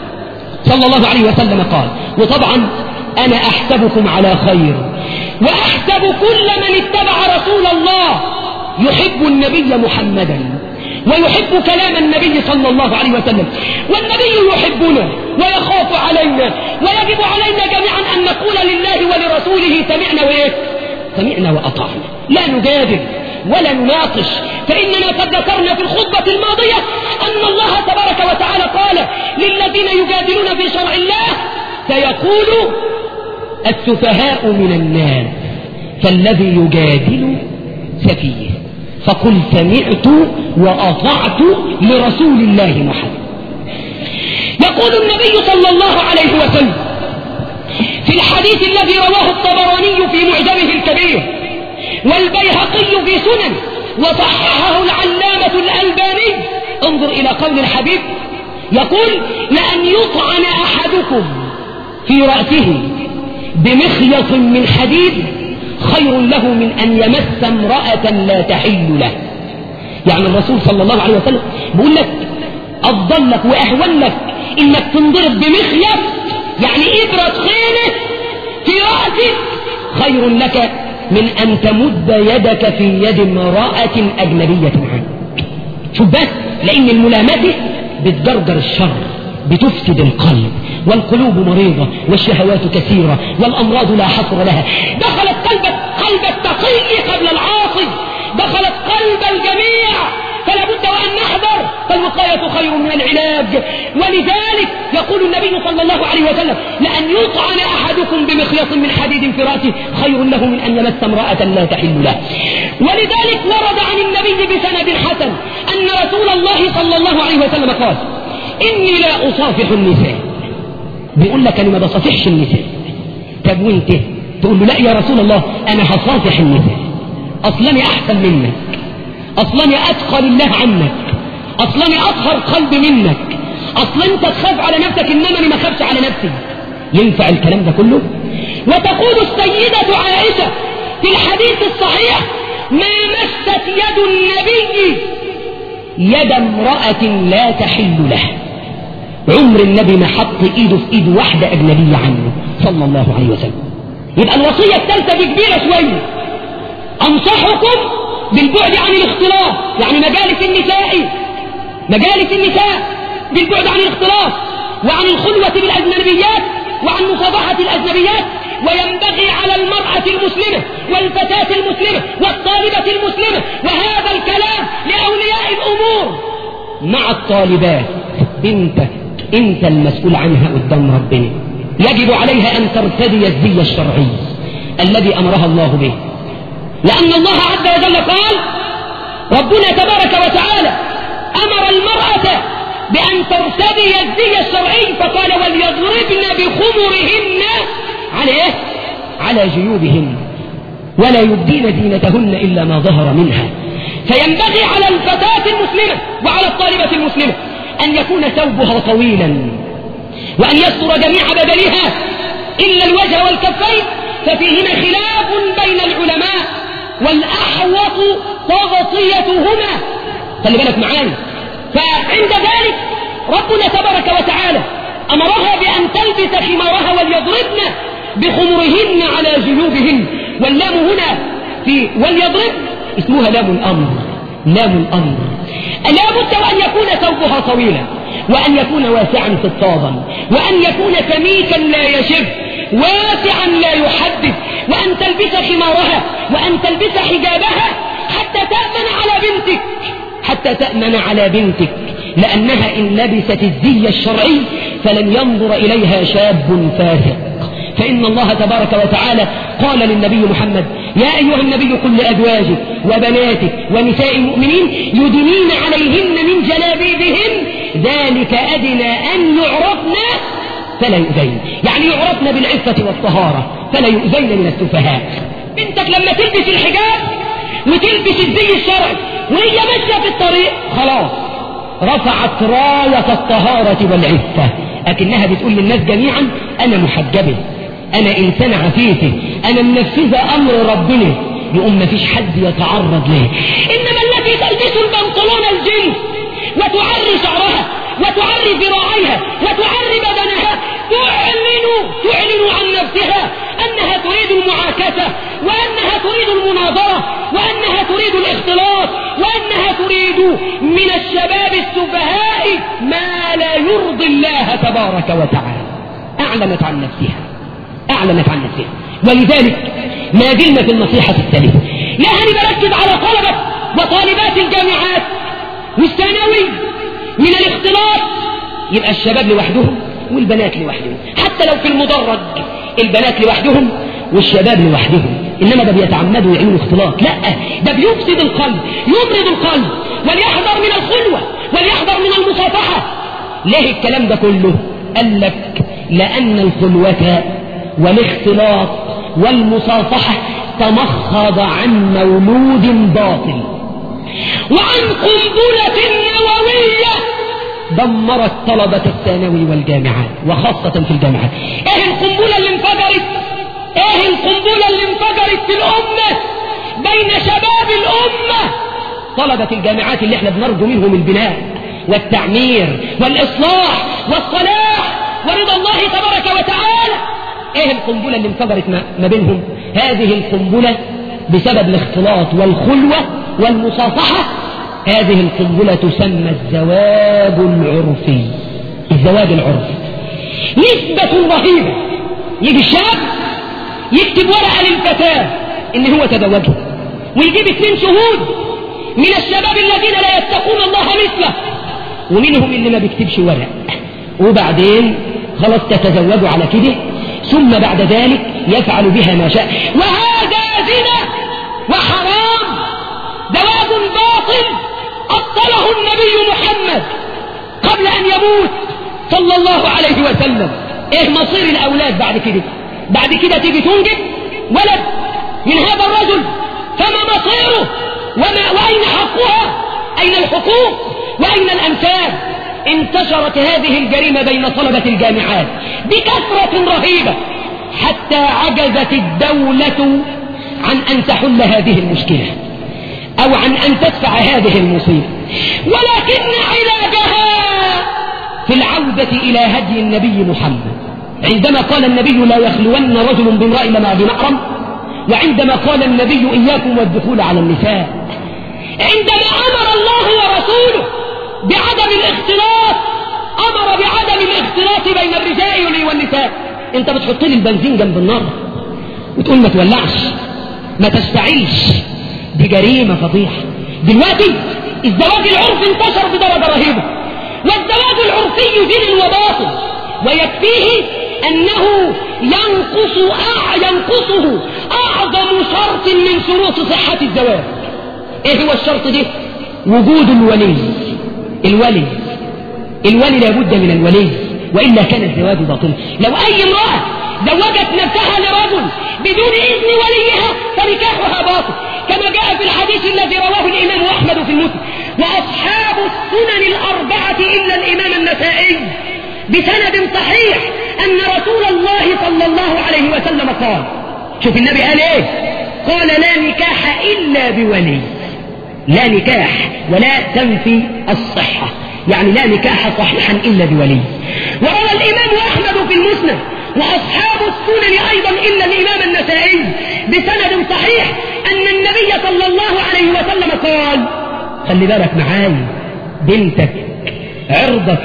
صلى الله عليه وسلم قال، وطبعا أنا أحسبكم على خير وأحسب كل من اتبع رسول الله يحب النبي محمدا ويحب كلام النبي صلى الله عليه وسلم، والنبي يحبنا ويخاف علينا، ويجب علينا جميعا أن نقول لله ولرسوله سمعنا وإيه؟ سمعنا وأطعنا، لا نجادل ولا نناقش. فإننا قد ذكرنا في الخطبة الماضية أن الله تبارك وتعالى قال للذين يجادلون في شرع الله: سيقول السفهاء من الناس فالذي يجادل سفيه، فقل سمعت وأطعت لرسول الله محمد. يقول النبي صلى الله عليه وسلم في الحديث الذي رواه الطبراني في معجمه الكبير والبيهقي في سنن وصححه العلامة الألباني، انظر إلى قول الحبيب، يقول: لأن يطعن أحدكم في رأسه بمخيط من حديد خير له من أن يمس امرأة لا تحل له. يعني الرسول صلى الله عليه وسلم بيقول لك أفضل لك وأهون لك إنك تنضرب بمخيط، يعني إبرة خينة في رأسك، خير لك من أن تمد يدك في يد امرأة أجنبية عنك. شوف بس، لأن الملامسة بتجرجر الشر، بتفسد القلب، والقلوب مريضة والشهوات كثيرة والأمراض لا حصر لها. دخلت قلب قلب التقي قبل العاصي، دخلت قلب الجميع، فلا بد وأن نحذر، فالوقاية خير من العلاج. ولذلك يقول النبي صلى الله عليه وسلم: لأن يطعن أحدكم بمخيط من حديد في رأسه خير له من أن يمس امرأة لا تحل له. ولذلك ورد عن النبي بسند حسن أن رسول الله صلى الله عليه وسلم قال: إني لا أصافح النساء. بيقول لك أنا ما بصافحش النساء. طب وانت تقول له: لا يا رسول الله أنا هصافح النساء، أصلني أحسن منك، أصلني أتقى لله عنك، أصلني أطهر قلب منك، أصلا أنت تخاف على نفسك إنما أنا ما خافش على نفسي. ينفع الكلام ده كله؟ وتقول السيدة عائشة في الحديث الصحيح: ما مست يد النبي يد امرأة لا تحل له. عمر النبي ما حط ايده في ايد واحدة اجنبية عنه صلى الله عليه وسلم. يبقى الوصية الثالثة دي كبيرة شوية: انصحكم بالبعد عن الاختلاط، يعني مجالس النساء مجالس النساء بالبعد عن الاختلاط وعن الخلوة بالأجنبيات وعن مصافحة الأجنبيات. وينبغي على المرأة المسلمة والفتاة المسلمة والطالبة المسلمة، وهذا الكلام لأولياء الأمور، مع الطالبات بنتك انت المسؤول عنها قدام ربنا. يجب عليها ان ترتدي الزي الشرعي الذي امرها الله به، لان الله عز وجل قال ربنا تبارك وتعالى امر المرأة بان ترتدي الزي الشرعي، فقال وليضربن بخمرهن على ايه؟ على جيوبهن ولا يبدين زينتهن الا ما ظهر منها. فينبغي على الفتاة المسلمة وعلى الطالبة المسلمة ان يكون ثوبها طويلا وان يستر جميع بدنها الا الوجه والكفين، ففيهما خلاف بين العلماء والاحوط تغطيتهما. خلي بالك معايا. فعند ذلك ربنا تبارك وتعالى امرها بان تلبس خمارها وليضربن بخمرهن على جيوبهن، واللام هنا في وليضرب اسمها لام الامر. لام الامر لا بد وان يكون ثوبها طويلا وان يكون واسعا فضفاضا وان يكون سميكا لا يشف واسعا لا يحدث، وان تلبس خمارها وان تلبس حجابها حتى تأمن على بنتك حتى تأمن على بنتك لأنها إن لبست الزي الشرعي فلن ينظر إليها شاب فاسق. فإن الله تبارك وتعالى قال للنبي محمد يا أيها النبي قل لأزواجك وبناتك ونساء المؤمنين يدنين عليهن من جلابيبهن ذلك أدنى أن يعرفن فلا يؤذين، يعني يعرفن بالعفة والطهارة فلا يؤذين من السفهاء. بنتك لما تلبس الحجاب وتلبس الزي الشرعي وهي ماشية في الطريق خلاص رفعت راية الطهارة والعفة، لكنها بتقول للناس جميعا أنا محجبة، أنا إنسان عفيفة، أنا منفذة أمر ربنا، يقوم ما فيش حد يتعرض له. إنما التي تلبس البنطلون الجنس وتعري شعرها وتعري ذراعيها وتعري بدنها تعلن تعلن عن نفسها أنها تريد المعاكسة وأنها تريد المناظرة وأنها تريد الاختلاط وأنها تريد من الشباب السفهاء ما لا يرضي الله تبارك وتعالى. أعلنت عن نفسها أعلنت عن نفسها. ولذلك ما زلنا في النصيحة الثالثة. يعني بركز على طلبة وطالبات الجامعات والثانوي من الاختلاط، يبقى الشباب لوحدهم والبنات لوحدهم، حتى لو في المدرج البنات لوحدهم والشباب لوحدهم، إنما ده بيتعمدوا يعملوا اختلاط. لا، ده بيفسد القلب يمرض القلب. وليحذر من الخلوة وليحذر من المصافحة. ليه الكلام ده كله؟ قال لك لأن الخلوة والاختلاط والمصافحة تمخض عن مولود باطل وعن قنبلة نووية دمرت طلبة الثانوي والجامعات وخاصة في الجامعات. ايه القنبلة اللي انفجرت؟ ايه القنبلة اللي انفجرت في الأمة بين شباب الأمة؟ طلبة الجامعات اللي احنا بنرجو منهم البناء والتعمير والإصلاح والصلاح ورضا الله تبارك وتعالى. ايه القنبلة اللي انفجرت ما بينهم؟ هذه القنبلة بسبب الاختلاط والخلوة والمصافحة. هذه القنبلة تسمى الزواج العرفي. الزواج العرفي نسبة رهيبة. يجي الشاب يكتب ورقة للفتاة ان هو تزوجها ويجيب اثنين شهود من الشباب الذين لا يتقون الله مثله، ومنهم اللي ما بيكتبش ورق، وبعدين خلاص تتزوجوا على كده، ثم بعد ذلك يفعل بها ما شاء. وهذا زنا وحرام، زواج باطل أبطله النبي محمد قبل أن يموت صلى الله عليه وسلم. ايه مصير الأولاد بعد كده؟ بعد كده تيجي تنجب ولد من هذا الرجل، فما مصيره وما وأين حقها؟ أين الحقوق وأين الأنساب؟ انتشرت هذه الجريمة بين طلبة الجامعات بكثرة رهيبة حتى عجزت الدولة عن أن تحل هذه المشكلة أو عن أن تدفع هذه المصيبة، ولكن علاجها في العودة إلى هدي النبي محمد، عندما قال النبي لا يخلون رجل بامرأة مع ذي محرم، وعندما قال النبي إياكم والدخول على النساء، عندما أمر الله ورسوله بعدم الاختلاط، أمر بعدم الاختلاط بين الرجال والنساء. انت بتحط لي البنزين جنب النار وتقول ما تولعش ما تشتعلش، دي جريمة فضيحة. دلوقتي الزواج العرفي انتشر بدرجة رهيبة، والزواج العرفي دين وباطل، ويكفيه أنه ينقص أع... ينقصه أعظم شرط من شروط صحة الزواج. إيه هو الشرط ده؟ وجود الولي. الولي الولي لابد من الولي، وإلا كان الزواج باطلا. لو أي امرأة زوجت نفسها لرجل بدون إذن وليها فنكاحها باطل، كما جاء في الحديث الذي رواه الإمام أحمد في المسند وأصحاب السنن الأربعة إلا الإمام النسائي بسند صحيح أن رسول الله صلى الله عليه وسلم قال، شوف النبي قال إيه؟ قال لا نكاح إلا بولي. لا نكاح ولا تنفي الصحة، يعني لا نكاح صحيحا إلا بولي. وروى الإمام أحمد في المسند وأصحاب السنن أيضا إلا الإمام النسائي بسند صحيح أن النبي صلى الله عليه وسلم قال، خلي بالك معاي، بنتك عرضك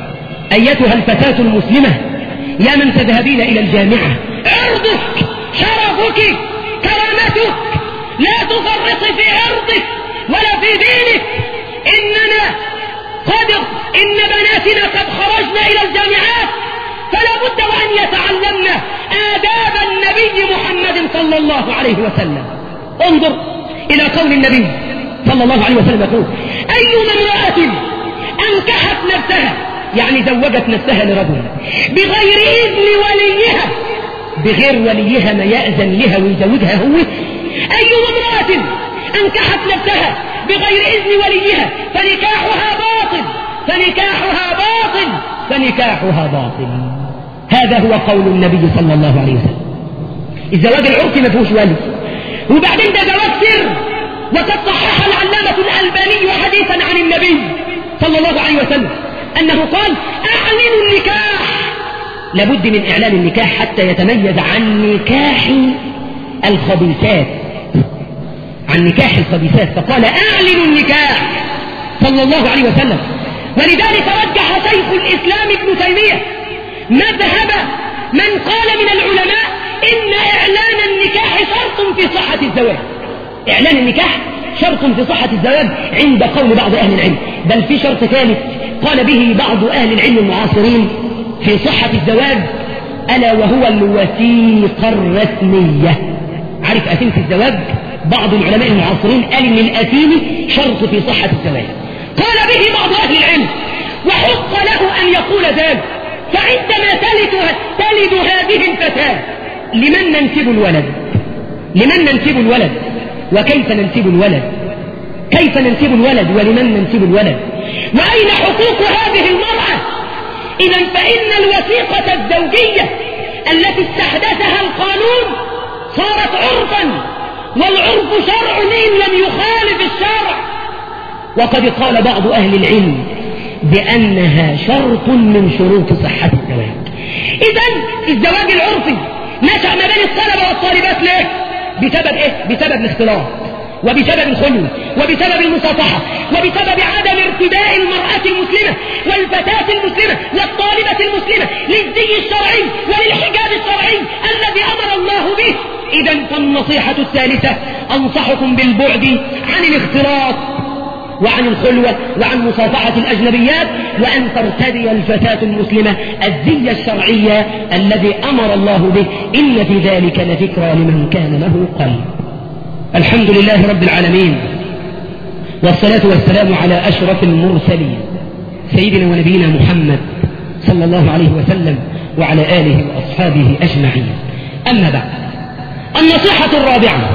أيتها الفتاة المسلمة يا من تذهبين إلى الجامعة، عرضك شرفك كرامتك، لا تفرط في عرضك ولا في دينك. إننا قد إن بناتنا قد خرجنا إلى الجامعات فلا بد وأن يتعلمن آداب النبي محمد صلى الله عليه وسلم. انظر إلى قول النبي صلى الله عليه وسلم يقول أيما امرأة أنكحت نفسها، يعني زوجت نفسها لرجل بغير إذن وليها، بغير وليها ما يأذن لها ويزوجها هو، أيما امرأة أنكحت نفسها بغير إذن وليها فنكاحها باطل فنكاحها باطل فنكاحها باطل. هذا هو قول النبي صلى الله عليه وسلم. الزواج العرفي ما فيهوش ولي، وبعدين ده زواج سر. وقد صحح العلامة الألباني حديثا عن النبي صلى الله عليه وسلم أنه قال أعلنوا النكاح. لابد من إعلان النكاح حتى يتميز عن نكاح الخبيثات، عن نكاح الخبيثات، فقال أعلنوا النكاح صلى الله عليه وسلم. ولذلك رجح شيخ الإسلام ابن تيمية مذهب من قال من العلماء إن إعلان النكاح شرط في صحة الزواج. إعلان النكاح شرط في صحة الزواج عند قول بعض أهل العلم، بل في شرط ثالث قال به بعض أهل العلم المعاصرين في صحة الزواج، ألا وهو الوثيقة الرسمية. عارف أثيمة الزواج؟ بعض العلماء المعاصرين قال إن الأثيمة شرط في صحة الزواج، قال به بعض أهل العلم وحق له أن يقول ذلك. فعندما تلد, تلد هذه الفتاة لمن ننسب الولد؟ لمن ننسب الولد؟ وكيف ننسب الولد؟ كيف ننسب الولد ولمن ننسب الولد؟ وأين حقوق هذه المرأة؟ إذا فإن الوثيقة الزوجية التي استحدثها القانون صارت عرفا، والعرف شرع إن لم يخالف الشرع. وقد قال بعض أهل العلم بأنها شرط من شروط صحة الزواج. إذن الزواج العرفي نشأ ما بين الطلبة والطالبات ليه؟ بسبب إيه؟ بسبب الاختلاط، وبسبب الخلوة، وبسبب المصافحة، وبسبب عدم ارتداء المرأة المسلمة والفتاة المسلمة والطالبة المسلمة للزي الشرعي وللحجاب الشرعي الذي أمر الله به. إذن فالنصيحة الثالثة أنصحكم بالبعد عن الاختلاط وعن الخلوة وعن مصافحة الأجنبيات، وأن ترتدي الفتاة المسلمة الزي الشرعية الذي أمر الله به. إن في ذلك لذكرى لمن كان له قلب. الحمد لله رب العالمين، والصلاة والسلام على أشرف المرسلين سيدنا ونبينا محمد صلى الله عليه وسلم وعلى آله وأصحابه أجمعين. أما بعد، النصيحة الرابعة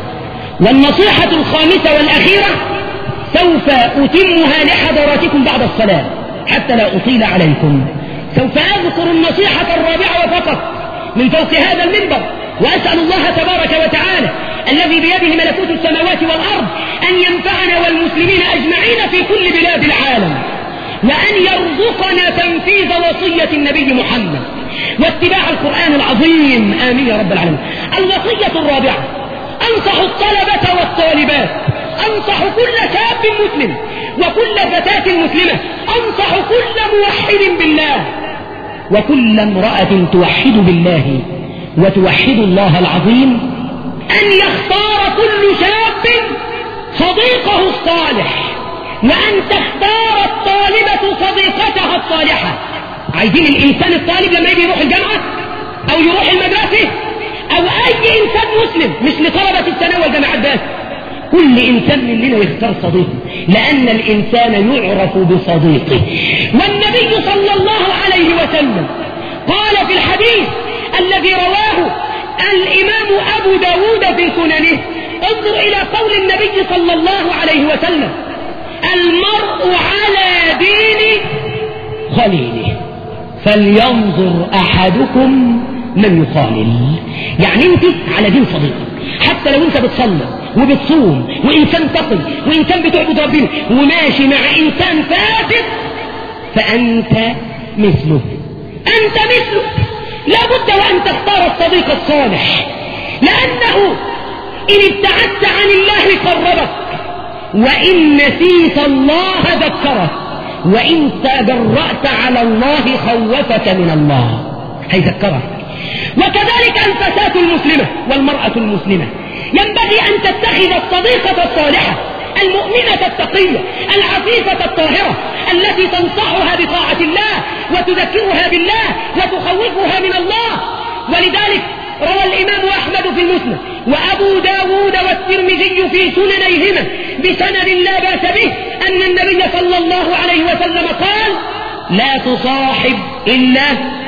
والنصيحة الخامسة والأخيرة سوف أتمها لحضراتكم بعد الصلاة حتى لا أطيل عليكم. سوف أذكر النصيحة الرابعة فقط من فوق هذا المنبر، وأسأل الله تبارك وتعالى الذي بيده ملكوت السماوات والأرض أن ينفعنا والمسلمين أجمعين في كل بلاد العالم، وأن يرزقنا تنفيذ وصية النبي محمد واتباع القرآن العظيم، آمين يا رب العالمين. الوصية الرابعة، أنصح الطلبة والطالبات، أنصح كل شاب مسلم وكل فتاة مسلمة، أنصح كل موحد بالله وكل امرأة توحد بالله وتوحد الله العظيم أن يختار كل شاب صديقه الصالح وأن تختار الطالبة صديقتها الصالحة. عايزين الإنسان الطالب لما يجي يروح الجامعة أو يروح المدرسة أو أي إنسان مسلم، مش لطلبة الثانوي والجامعات بس، كل إنسان مننا يختار صديقه، لأن الإنسان يعرف بصديقه. والنبي صلى الله عليه وسلم قال في الحديث الذي رواه الإمام أبو داود في سننه، انظر إلى قول النبي صلى الله عليه وسلم: المرء على دين خليله فلينظر أحدكم من يخالل. يعني انت على دين صديقك، حتى لو انت بتصلي وبتصوم وإنسان تقي وإنسان بتعبد ربنا وماشي مع إنسان فاسد، فأنت مثله، أنت مثله. لابد وأن تختار الصديق الصالح، لأنه إن ابتعدت عن الله قربك، وإن نسيت الله ذكرك، وإن تجرأت على الله خوفك من الله، هيذكرك. وكذلك الفتاة المسلمة والمرأة المسلمة ينبغي أن تتخذ الصديقة الصالحة المؤمنة التقية العفيفة الطاهرة التي تنصحها بطاعة الله وتذكرها بالله وتخوفها من الله. ولذلك روى الإمام أحمد في المسند وأبو داود والترمذي في سننيهما بسند لا بأس به أن النبي صلى الله عليه وسلم قال: لا تصاحب إلا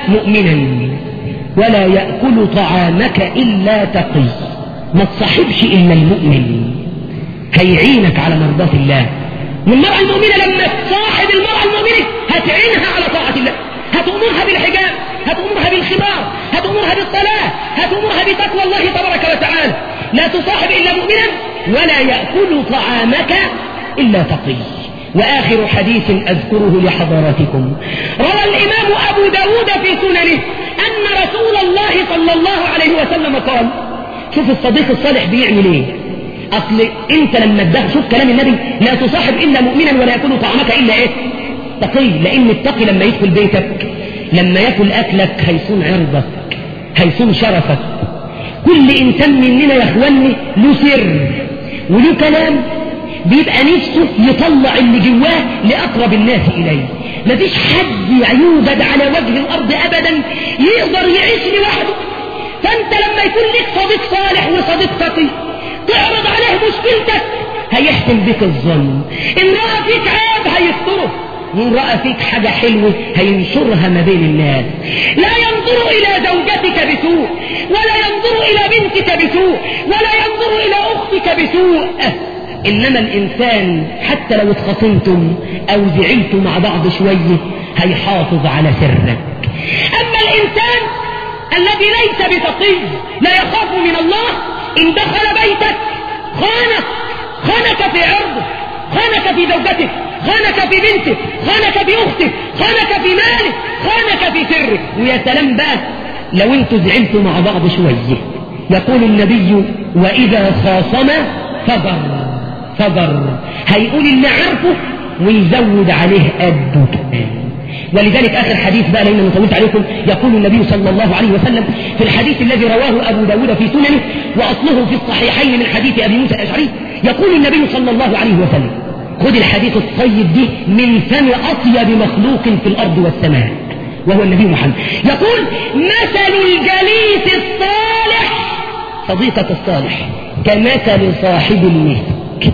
مؤمنا ولا يأكل طعامك إلا تقي. ما تصاحبش إلا المؤمن، هيعينك على مرضاة الله. والمرأة المؤمنة لما تصاحب المرأة المؤمنة هتعينها على طاعة الله، هتأمرها بالحجاب، هتأمرها بالخمار، هتأمرها بالصلاة، هتأمرها بتقوى الله تبارك وتعالى. لا تصاحب إلا مؤمنا ولا يأكل طعامك إلا تقي. وآخر حديث أذكره لحضراتكم، روى الإمام أبو داود في سننه أن رسول الله صلى الله عليه وسلم قال: شوف الصديق الصالح بيعمل ايه. اصل انت لما تدخل، شوف كلام النبي: لا تصاحب الا مؤمنا ولا ياكل طعامك الا ايه؟ تقي. لان التقي لما يدخل بيتك، لما ياكل اكلك هيصون عرضك، هيصون شرفك. كل انسان مننا يا اخواني له سر وله كلام، بيبقى نفسه يطلع اللي جواه لاقرب الناس اليه. مفيش حد يوجد على وجه الارض ابدا يقدر يعيش لوحده. فانت لما يكون لك صديق صالح وصديق تقي تعرض عليه مشكلتك هيحسن بك الظن. ان رأى فيك عيب هيستره، وان رأى فيك حاجة حلوة هينشرها ما بين الناس. لا ينظر الى زوجتك بسوء، ولا ينظر الى بنتك بسوء، ولا ينظر الى اختك بسوء. انما الانسان حتى لو اتخاصمتم او زعلتم مع بعض شوية هيحافظ على سرك. اما الانسان الذي ليس بتقي لا يخاف من الله، إن دخل بيتك خانك، خانك في عرضه، خانك في زوجتك، خانك في بنتك، خانك في أختك، خانك في مالك، خانك في سرك. ويا سلام بقى لو انتوا زعلتوا مع بعض شوية. يقول النبي: وإذا خاصم فجر فجر، هيقول اللي عارفه ويزود عليه قده كمان. ولذلك آخر حديث بقى لأنه أنا طولت عليكم، يقول النبي صلى الله عليه وسلم في الحديث الذي رواه أبو داود في سننه وأصله في الصحيحين من حديث أبي موسى الأشعري، يقول النبي صلى الله عليه وسلم: خذ الحديث الطيب دي من فم أطيب مخلوق في الأرض والسماء، وهو النبي محمد. يقول: مثل الجليس الصالح، صديقة الصالح، كمثل صاحب المسك،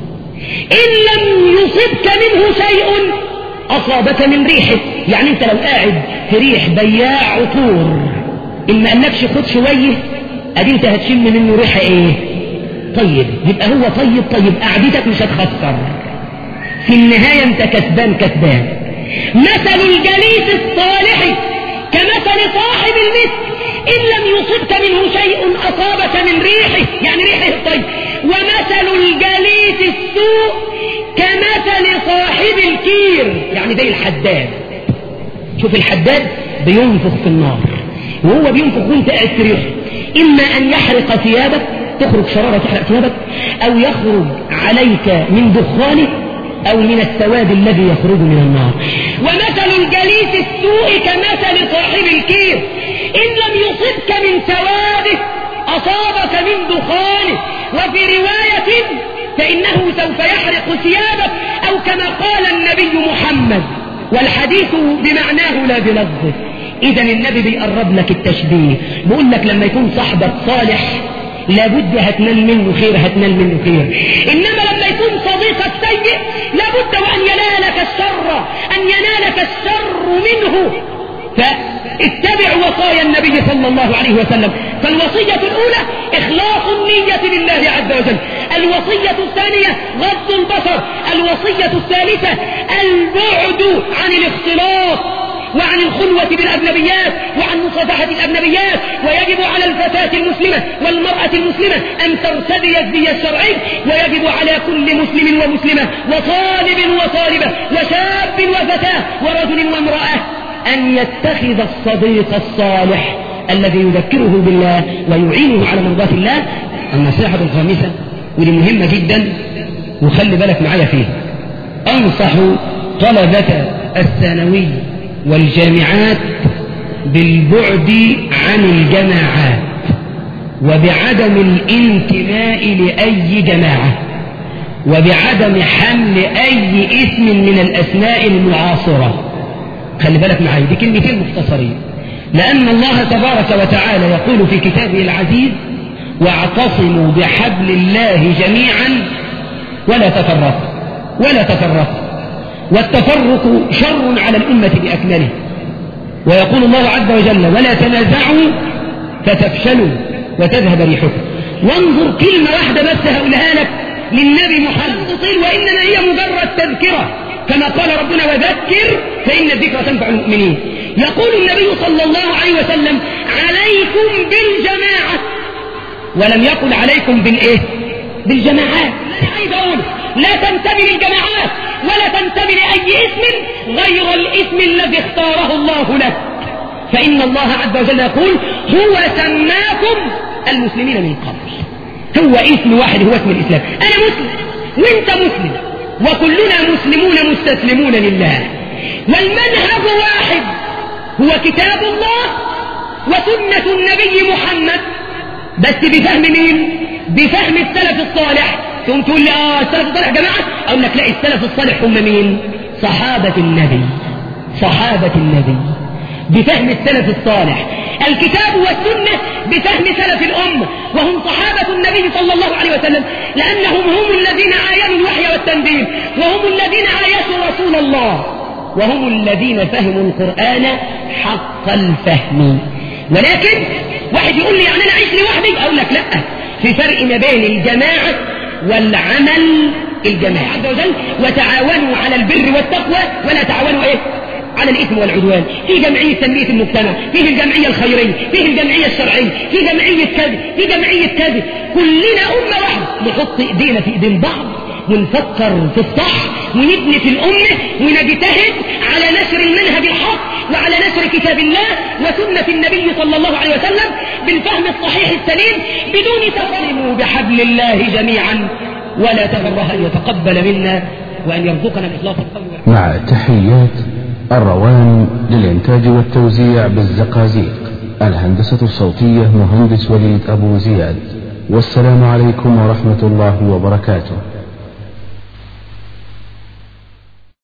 إن لم يصبك منه شيء أصابك من ريحه. يعني انت لو قاعد في ريح بياع عطور، إن ما قالكش خد شوية ادي انت هتشم منه ريحة ايه؟ طيب. يبقى هو طيب طيب، قعدتك مش هتخسر، في النهاية انت كسبان كسبان. مثل الجليس الصالح كمثل صاحب المسك، إن لم يصبك منه شيء أصابك من ريحه، يعني ريحه الطيب. ومثل الجليس السوء كمثل صاحب الكير، يعني زي الحداد. شوف الحداد بينفخ في النار، وهو بينفخ وانت قاعد في ريحه، إما أن يحرق ثيابك، تخرج شرارة تحرق ثيابك، أو يخرج عليك من دخانه أو من السواد الذي يخرج من النار. ومثل الجليس السوء كمثل صاحب الكير، إن لم يصبك من سواده أصابك من دخانه. وفي رواية: فإنه سوف يحرق ثيابك، أو النبي محمد والحديث بمعناه لا بلفظه. إذا النبي بيقرب لك التشبيه، بيقول لك لما يكون صاحبك صالح لابد هتنال منه خير، هتنال منه خير. إنما لما يكون صديقك سيء لابد وأن ينالك الشر، أن ينالك الشر منه. فاتبع وصايا النبي صلى الله عليه وسلم. فالوصية الأولى إخلاص النية لله عز وجل. الوصية الثانية غض البصر. الوصية الثالثة البعد عن الاختلاط وعن الخلوة بالأجنبيات وعن مصافحة الأجنبيات. ويجب على الفتاة المسلمة والمرأة المسلمة أن ترتدي الزي الشرعي، ويجب على كل مسلم ومسلمة وطالب وطالبة وشاب وفتاة ورجل وامرأة أن يتخذ الصديق الصالح الذي يذكره بالله ويعينه على مرضاة الله. النصيحة الخامسة ودي مهمة جدا وخلي بالك معايا فيها، أنصح طلبة الثانوي والجامعات بالبعد عن الجماعات وبعدم الانتماء لأي جماعة وبعدم حمل أي اسم من الأسماء المعاصرة. خلي بالك معايا، دي كلمتين مختصرين، لأن الله تبارك وتعالى يقول في كتابه العزيز: واعتصموا بحبل الله جميعا ولا تفرقوا ولا تفرقوا. والتفرق شر على الأمة بأكمله. ويقول الله عز وجل: ولا تنازعوا فتفشلوا وتذهب ريحكم. وانظر كلمة واحدة بس هقولها لك للنبي محمد، وإنما هي مجرد تذكرة، كما قال ربنا: وذكر فإن الذكرى تنفع المؤمنين. يقول النبي صلى الله عليه وسلم: عليكم بالجماعة، ولم يقل عليكم بالإيه؟ بالجماعات. عايز أقول لا تنتمي للجماعات ولا تنتمي لأي اسم غير الاسم الذي اختاره الله لك، فإن الله عز وجل يقول: هو سماكم المسلمين من قبل. هو اسم واحد، هو اسم الإسلام. أنا مسلم وانت مسلم وكلنا مسلمون مستسلمون لله، والمنهج واحد هو كتاب الله وسنة النبي محمد، بس بفهم مين؟ بفهم السلف الصالح. ثم تقول لي اه السلف الصالح جماعة، اقول لك لا، السلف الصالح هم مين؟ صحابة النبي، صحابة النبي بفهم السلف الصالح. الكتاب والسنة بفهم سلف الأمة، وهم صحابة النبي صلى الله عليه وسلم، لأنهم هم الذين عاينوا الوحي والتنزيل، وهم الذين عايشوا رسول الله، وهم الذين فهموا القرآن حق الفهم. ولكن واحد يقول لي يعني أنا أعيش لوحدي، أقول لك لا، في فرق ما بين الجماعة والعمل الجماعي عز وجل: وتعاونوا على البر والتقوى ولا تعاونوا ايه؟ على الإثم والعدوان. في جمعية تنمية المجتمع، فيه الجمعية الخيرية، فيه الجمعية الشرعية، في جمعية كذا، في جمعية كذا. كلنا أمة واحدة، نحط إيدينا في إيدين بعض ونفكر في الصح ونبني في الأمة ونجتهد على نشر المنهج الحق وعلى نشر كتاب الله وسنة النبي صلى الله عليه وسلم بالفهم الصحيح السليم بدون تفرقوا بحبل الله جميعا ولا تفرقوا. أن يتقبل منا وأن يرزقنا الإخلاص القول. مع تحيات الروان للإنتاج والتوزيع بالزقازيق، الهندسة الصوتية مهندس وليد أبو زياد. والسلام عليكم ورحمة الله وبركاته.